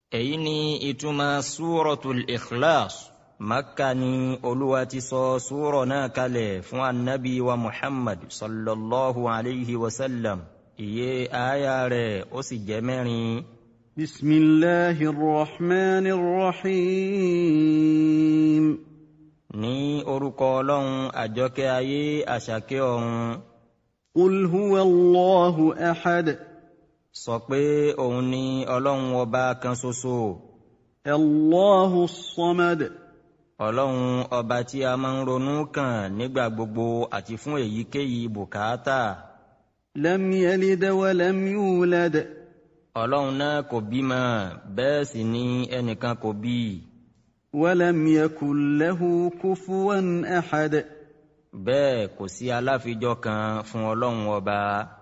èyí ni ìtumọ̀ súratul Ikhlas. Makka ni Olúwa ti sọ súrọ̀ náà kalẹ̀ fún annabi wa Muhammad sallallahu alayhi wa sallam. Iye aya rẹ̀ ó sì jẹ́ 4. Bismillahir Rahmanir Rahim. Ní orúkọ Ọlọ́run àjọkẹ́ ayé àṣàkẹ́ ọ̀run. Qul huwa Allahu ahad. Sọ pé òun ni Ọlọ́run ọba kan ṣoṣo. Allahu Samad. Ọlọ́run ọba tí a máa ń ronú kàn nígbà gbogbo àti fún èyíkéyìí bùkátà. Lam yalid wa lam yulad. Ọlọ́run náà kò bímọ, bẹ́ẹ̀ sì ni ẹnìkan kò bí. Wa lam yakun lahu kufuwan ahad. Bẹ́ẹ̀ kò sí aláfijọ́ kan fún Ọlọ́run ọba.